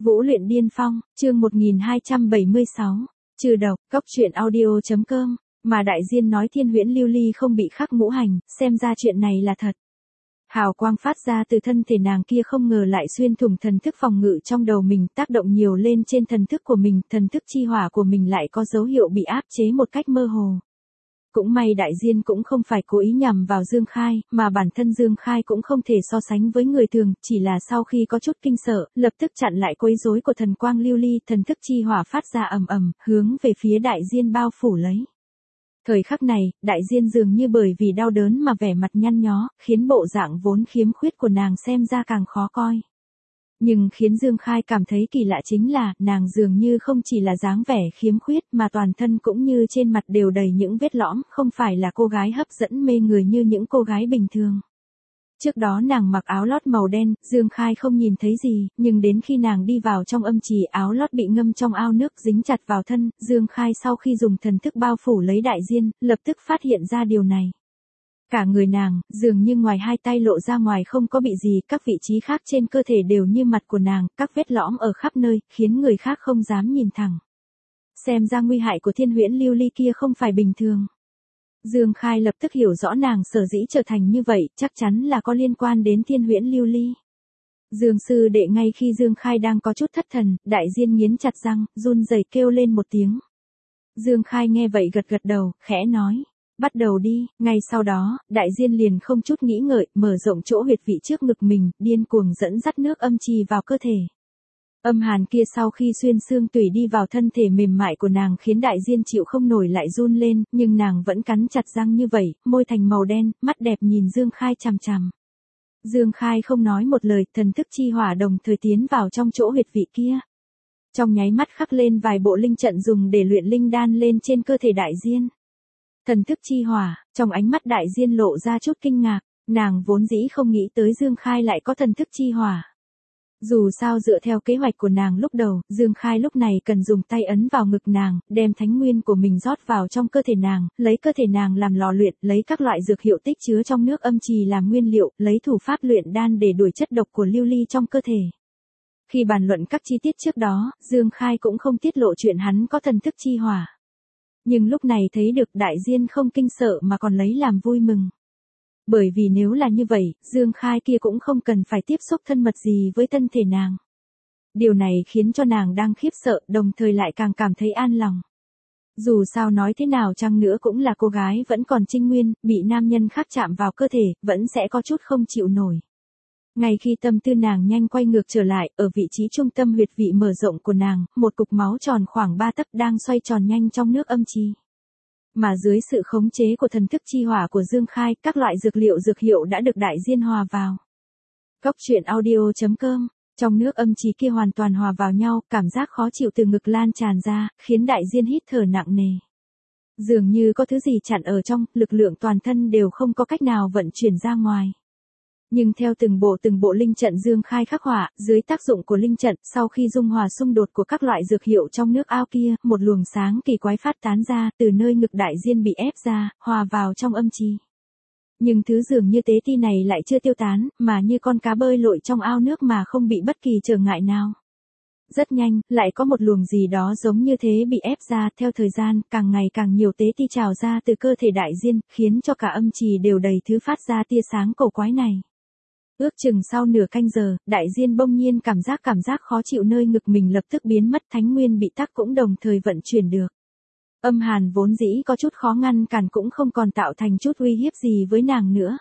Vũ luyện điên phong, chương 1276, trừ độc, cốc truyện audio.com, mà đại diên nói Thiên Huyễn Lưu Ly không bị khắc ngũ hành, xem ra chuyện này là thật. Hào quang phát ra từ thân thể nàng kia không ngờ lại xuyên thủng thần thức phòng ngự trong đầu mình, tác động nhiều lên trên thần thức của mình, thần thức chi hỏa của mình lại có dấu hiệu bị áp chế một cách mơ hồ. Cũng may đại diên cũng không phải cố ý nhằm vào Dương Khai, mà bản thân Dương Khai cũng không thể so sánh với người thường, chỉ là sau khi có chút kinh sợ, lập tức chặn lại quấy rối của thần quang lưu ly, thần thức chi hỏa phát ra ầm ầm, hướng về phía đại diên bao phủ lấy. Thời khắc này, đại diên dường như bởi vì đau đớn mà vẻ mặt nhăn nhó, khiến bộ dạng vốn khiếm khuyết của nàng xem ra càng khó coi. Nhưng khiến Dương Khai cảm thấy kỳ lạ chính là, nàng dường như không chỉ là dáng vẻ khiếm khuyết mà toàn thân cũng như trên mặt đều đầy những vết lõm, không phải là cô gái hấp dẫn mê người như những cô gái bình thường. Trước đó nàng mặc áo lót màu đen, Dương Khai không nhìn thấy gì, nhưng đến khi nàng đi vào trong âm trì áo lót bị ngâm trong ao nước dính chặt vào thân, Dương Khai sau khi dùng thần thức bao phủ lấy đại diên, lập tức phát hiện ra điều này. Cả người nàng, dường như ngoài hai tay lộ ra ngoài không có bị gì, các vị trí khác trên cơ thể đều như mặt của nàng, các vết lõm ở khắp nơi, khiến người khác không dám nhìn thẳng. Xem ra nguy hại của Thiên Huyễn Lưu Ly kia không phải bình thường. Dương Khai lập tức hiểu rõ nàng sở dĩ trở thành như vậy, chắc chắn là có liên quan đến Thiên Huyễn Lưu Ly. Dương sư đệ ngay khi Dương Khai đang có chút thất thần, đại diên nghiến chặt răng, run rẩy kêu lên một tiếng. Dương Khai nghe vậy gật gật đầu, khẽ nói. Bắt đầu đi, ngay sau đó, đại diên liền không chút nghĩ ngợi, mở rộng chỗ huyệt vị trước ngực mình, điên cuồng dẫn dắt nước âm trì vào cơ thể. Âm hàn kia sau khi xuyên xương tủy đi vào thân thể mềm mại của nàng khiến đại diên chịu không nổi lại run lên, nhưng nàng vẫn cắn chặt răng như vậy, môi thành màu đen, mắt đẹp nhìn Dương Khai chằm chằm. Dương Khai không nói một lời, thần thức chi hỏa đồng thời tiến vào trong chỗ huyệt vị kia. Trong nháy mắt khắc lên vài bộ linh trận dùng để luyện linh đan lên trên cơ thể đại diên. Thần thức chi hỏa, trong ánh mắt đại diên lộ ra chút kinh ngạc, nàng vốn dĩ không nghĩ tới Dương Khai lại có thần thức chi hỏa. Dù sao dựa theo kế hoạch của nàng lúc đầu, Dương Khai lúc này cần dùng tay ấn vào ngực nàng, đem thánh nguyên của mình rót vào trong cơ thể nàng, lấy cơ thể nàng làm lò luyện, lấy các loại dược hiệu tích chứa trong nước âm trì làm nguyên liệu, lấy thủ pháp luyện đan để đuổi chất độc của lưu ly trong cơ thể. Khi bàn luận các chi tiết trước đó, Dương Khai cũng không tiết lộ chuyện hắn có thần thức chi hỏa. Nhưng lúc này thấy được đại diên không kinh sợ mà còn lấy làm vui mừng. Bởi vì nếu là như vậy, Dương Khai kia cũng không cần phải tiếp xúc thân mật gì với thân thể nàng. Điều này khiến cho nàng đang khiếp sợ, đồng thời lại càng cảm thấy an lòng. Dù sao nói thế nào chăng nữa cũng là cô gái vẫn còn trinh nguyên, bị nam nhân khác chạm vào cơ thể, vẫn sẽ có chút không chịu nổi. Ngay khi tâm tư nàng nhanh quay ngược trở lại, ở vị trí trung tâm huyệt vị mở rộng của nàng, một cục máu tròn khoảng 3 tấc đang xoay tròn nhanh trong nước âm trì. Mà dưới sự khống chế của thần thức chi hỏa của Dương Khai, các loại dược hiệu đã được đại diên hòa vào. Cốc truyện audio.com, trong nước âm trì kia hoàn toàn hòa vào nhau, cảm giác khó chịu từ ngực lan tràn ra, khiến đại diên hít thở nặng nề. Dường như có thứ gì chặn ở trong, lực lượng toàn thân đều không có cách nào vận chuyển ra ngoài. Nhưng theo từng bộ linh trận Dương Khai khắc họa, dưới tác dụng của linh trận, sau khi dung hòa xung đột của các loại dược hiệu trong nước ao kia, một luồng sáng kỳ quái phát tán ra, từ nơi ngực đại diên bị ép ra, hòa vào trong âm trì. Nhưng thứ dường như tế ti này lại chưa tiêu tán, mà như con cá bơi lội trong ao nước mà không bị bất kỳ trở ngại nào. Rất nhanh, lại có một luồng gì đó giống như thế bị ép ra, theo thời gian, càng ngày càng nhiều tế ti trào ra từ cơ thể đại diên, khiến cho cả âm trì đều đầy thứ phát ra tia sáng cổ quái này. Ước chừng sau nửa canh giờ, đại diên bỗng nhiên cảm giác khó chịu nơi ngực mình lập tức biến mất, thánh nguyên bị tắc cũng đồng thời vận chuyển được. Âm hàn vốn dĩ có chút khó ngăn cản cũng không còn tạo thành chút uy hiếp gì với nàng nữa.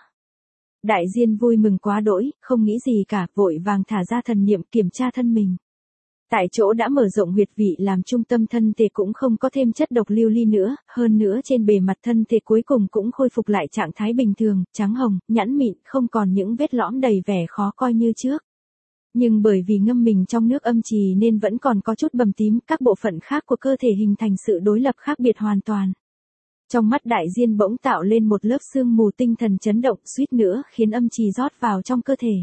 Đại diên vui mừng quá đỗi, không nghĩ gì cả, vội vàng thả ra thần niệm kiểm tra thân mình. Tại chỗ đã mở rộng huyệt vị làm trung tâm thân thể cũng không có thêm chất độc lưu ly nữa, hơn nữa trên bề mặt thân thể cuối cùng cũng khôi phục lại trạng thái bình thường, trắng hồng, nhẵn mịn, không còn những vết lõm đầy vẻ khó coi như trước. Nhưng bởi vì ngâm mình trong nước âm trì nên vẫn còn có chút bầm tím, các bộ phận khác của cơ thể hình thành sự đối lập khác biệt hoàn toàn. Trong mắt đại diên bỗng tạo lên một lớp sương mù, tinh thần chấn động, suýt nữa khiến âm trì rót vào trong cơ thể.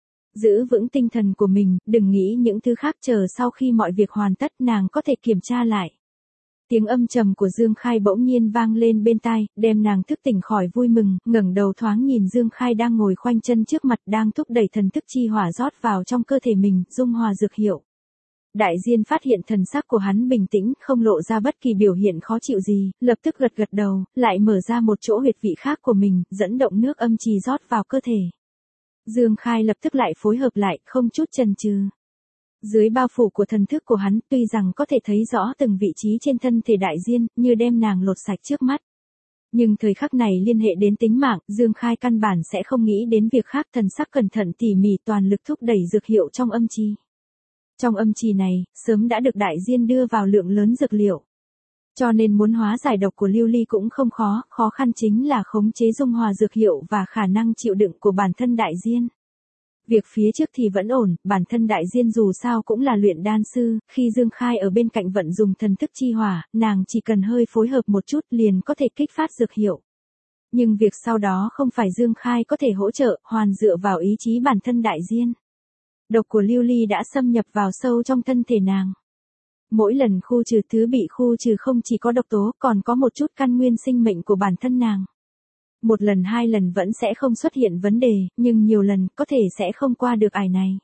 Giữ vững tinh thần của mình, đừng nghĩ những thứ khác, chờ sau khi mọi việc hoàn tất nàng có thể kiểm tra lại. Tiếng âm trầm của Dương Khai bỗng nhiên vang lên bên tai, đem nàng thức tỉnh khỏi vui mừng, ngẩng đầu thoáng nhìn Dương Khai đang ngồi khoanh chân trước mặt đang thúc đẩy thần thức chi hỏa rót vào trong cơ thể mình, dung hòa dược hiệu. Đại Diên phát hiện thần sắc của hắn bình tĩnh, không lộ ra bất kỳ biểu hiện khó chịu gì, lập tức gật gật đầu, lại mở ra một chỗ huyệt vị khác của mình, dẫn động nước âm trì rót vào cơ thể. Dương Khai lập tức lại phối hợp lại, không chút chần chừ. Dưới bao phủ của thần thức của hắn, tuy rằng có thể thấy rõ từng vị trí trên thân thể Đại Diên, như đem nàng lột sạch trước mắt. Nhưng thời khắc này liên hệ đến tính mạng, Dương Khai căn bản sẽ không nghĩ đến việc khác, thần sắc cẩn thận tỉ mỉ toàn lực thúc đẩy dược hiệu trong âm trì. Trong âm trì này, sớm đã được Đại Diên đưa vào lượng lớn dược liệu. Cho nên muốn hóa giải độc của Lưu Ly cũng không khó, khó khăn chính là khống chế dung hòa dược hiệu và khả năng chịu đựng của bản thân Đại Diên. Việc phía trước thì vẫn ổn, bản thân Đại Diên dù sao cũng là luyện đan sư, khi Dương Khai ở bên cạnh vận dùng thần thức chi hỏa, nàng chỉ cần hơi phối hợp một chút liền có thể kích phát dược hiệu. Nhưng việc sau đó không phải Dương Khai có thể hỗ trợ, hoàn dựa vào ý chí bản thân Đại Diên. Độc của Lưu Ly đã xâm nhập vào sâu trong thân thể nàng. Mỗi lần khu trừ thứ bị khu trừ không chỉ có độc tố còn có một chút căn nguyên sinh mệnh của bản thân nàng. Một lần hai lần vẫn sẽ không xuất hiện vấn đề, nhưng nhiều lần có thể sẽ không qua được ải này.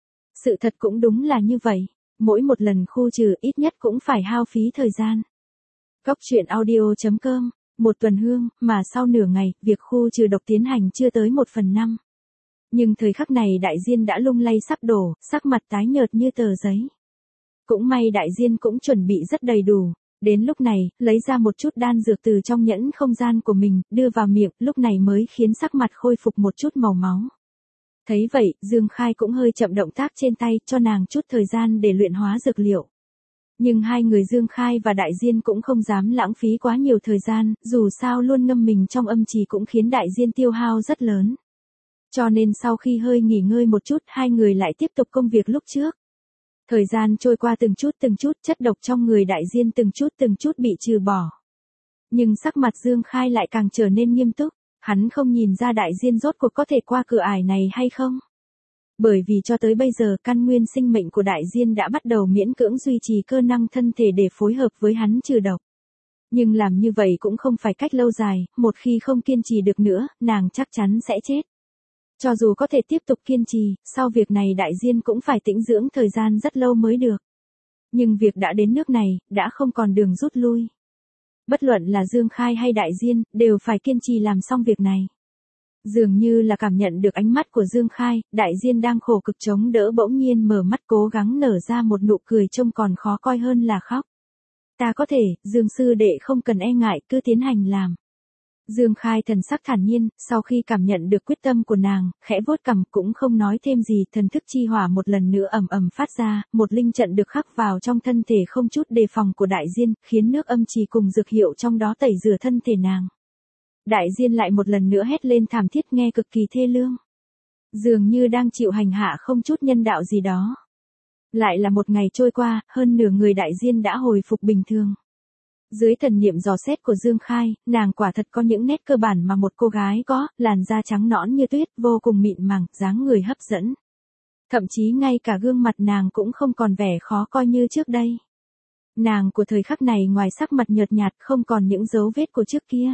Sự thật cũng đúng là như vậy, mỗi một lần khu trừ ít nhất cũng phải hao phí thời gian. Cóc truyện audio.com, một tuần hương, mà sau nửa ngày, việc khu trừ độc tiến hành chưa tới 1/5. Nhưng thời khắc này Đại Diên đã lung lay sắp đổ, sắc mặt tái nhợt như tờ giấy. Cũng may Đại Diên cũng chuẩn bị rất đầy đủ. Đến lúc này, lấy ra một chút đan dược từ trong nhẫn không gian của mình, đưa vào miệng, lúc này mới khiến sắc mặt khôi phục một chút màu máu. Thấy vậy, Dương Khai cũng hơi chậm động tác trên tay, cho nàng chút thời gian để luyện hóa dược liệu. Nhưng hai người Dương Khai và Đại Diên cũng không dám lãng phí quá nhiều thời gian, dù sao luôn ngâm mình trong âm trì cũng khiến Đại Diên tiêu hao rất lớn. Cho nên sau khi hơi nghỉ ngơi một chút, hai người lại tiếp tục công việc lúc trước. Thời gian trôi qua từng chút, chất độc trong người Đại Diên từng chút bị trừ bỏ. Nhưng sắc mặt Dương Khai lại càng trở nên nghiêm túc, hắn không nhìn ra Đại Diên rốt cuộc có thể qua cửa ải này hay không. Bởi vì cho tới bây giờ căn nguyên sinh mệnh của Đại Diên đã bắt đầu miễn cưỡng duy trì cơ năng thân thể để phối hợp với hắn trừ độc. Nhưng làm như vậy cũng không phải cách lâu dài, một khi không kiên trì được nữa, nàng chắc chắn sẽ chết. Cho dù có thể tiếp tục kiên trì, sau việc này Đại Diên cũng phải tĩnh dưỡng thời gian rất lâu mới được. Nhưng việc đã đến nước này, đã không còn đường rút lui. Bất luận là Dương Khai hay Đại Diên, đều phải kiên trì làm xong việc này. Dường như là cảm nhận được ánh mắt của Dương Khai, Đại Diên đang khổ cực chống đỡ bỗng nhiên mở mắt cố gắng nở ra một nụ cười trông còn khó coi hơn là khóc. Ta có thể, Dương sư đệ không cần e ngại, cứ tiến hành làm. Dương Khai thần sắc thản nhiên, sau khi cảm nhận được quyết tâm của nàng, khẽ vuốt cằm cũng không nói thêm gì, thần thức chi hỏa một lần nữa ầm ầm phát ra, một linh trận được khắc vào trong thân thể không chút đề phòng của Đại Diên, khiến nước âm trì cùng dược hiệu trong đó tẩy rửa thân thể nàng. Đại Diên lại một lần nữa hét lên thảm thiết nghe cực kỳ thê lương. Dường như đang chịu hành hạ không chút nhân đạo gì đó. Lại là một ngày trôi qua, hơn nửa người Đại Diên đã hồi phục bình thường. Dưới thần niệm dò xét của Dương Khai, nàng quả thật có những nét cơ bản mà một cô gái có, làn da trắng nõn như tuyết, vô cùng mịn màng, dáng người hấp dẫn. Thậm chí ngay cả gương mặt nàng cũng không còn vẻ khó coi như trước đây. Nàng của thời khắc này ngoài sắc mặt nhợt nhạt không còn những dấu vết của trước kia.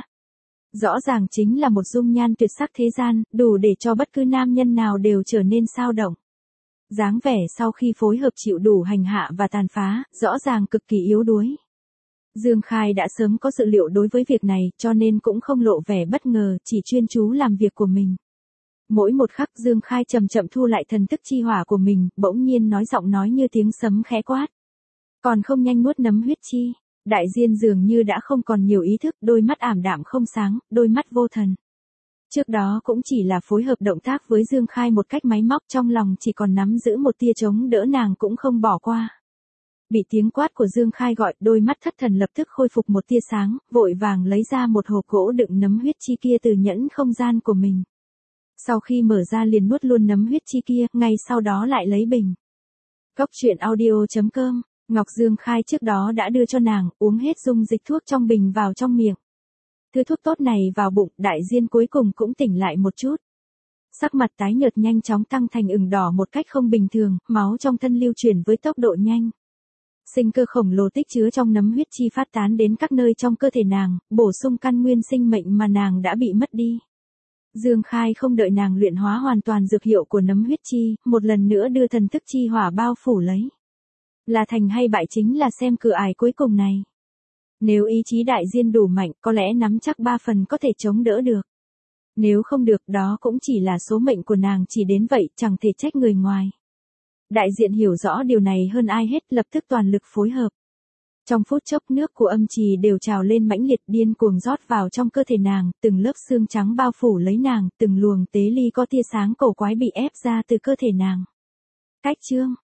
Rõ ràng chính là một dung nhan tuyệt sắc thế gian, đủ để cho bất cứ nam nhân nào đều trở nên sao động. Dáng vẻ sau khi phối hợp chịu đủ hành hạ và tàn phá, rõ ràng cực kỳ yếu đuối. Dương Khai đã sớm có dự liệu đối với việc này, cho nên cũng không lộ vẻ bất ngờ, chỉ chuyên chú làm việc của mình. Mỗi một khắc Dương Khai chậm chậm thu lại thần thức chi hỏa của mình, bỗng nhiên nói giọng nói như tiếng sấm khẽ quát. Còn không nhanh nuốt nấm huyết chi. Đại Diên dường như đã không còn nhiều ý thức, đôi mắt ảm đạm không sáng, đôi mắt vô thần. Trước đó cũng chỉ là phối hợp động tác với Dương Khai một cách máy móc, trong lòng chỉ còn nắm giữ một tia chống đỡ nàng cũng không bỏ qua. Bị tiếng quát của Dương Khai gọi, đôi mắt thất thần lập tức khôi phục một tia sáng, vội vàng lấy ra một hộp gỗ đựng nấm huyết chi kia từ nhẫn không gian của mình. Sau khi mở ra liền nuốt luôn nấm huyết chi kia, ngay sau đó lại lấy bình. Cóc truyện audio.com, Ngọc Dương Khai trước đó đã đưa cho nàng, uống hết dung dịch thuốc trong bình vào trong miệng. Thứ thuốc tốt này vào bụng, Đại Diên cuối cùng cũng tỉnh lại một chút. Sắc mặt tái nhợt nhanh chóng tăng thành ửng đỏ một cách không bình thường, máu trong thân lưu chuyển với tốc độ nhanh. Sinh cơ khổng lồ tích chứa trong nấm huyết chi phát tán đến các nơi trong cơ thể nàng, bổ sung căn nguyên sinh mệnh mà nàng đã bị mất đi. Dương Khai không đợi nàng luyện hóa hoàn toàn dược hiệu của nấm huyết chi, một lần nữa đưa thần thức chi hỏa bao phủ lấy. Là thành hay bại chính là xem cửa ải cuối cùng này. Nếu ý chí đại diên đủ mạnh, có lẽ nắm chắc 3 phần có thể chống đỡ được. Nếu không được, đó cũng chỉ là số mệnh của nàng chỉ đến vậy, chẳng thể trách người ngoài. Đại diện hiểu rõ điều này hơn ai hết, lập tức toàn lực phối hợp. Trong phút chốc nước của âm trì đều trào lên mãnh liệt điên cuồng rót vào trong cơ thể nàng, từng lớp xương trắng bao phủ lấy nàng, từng luồng tế ly có tia sáng cổ quái bị ép ra từ cơ thể nàng. Cách chương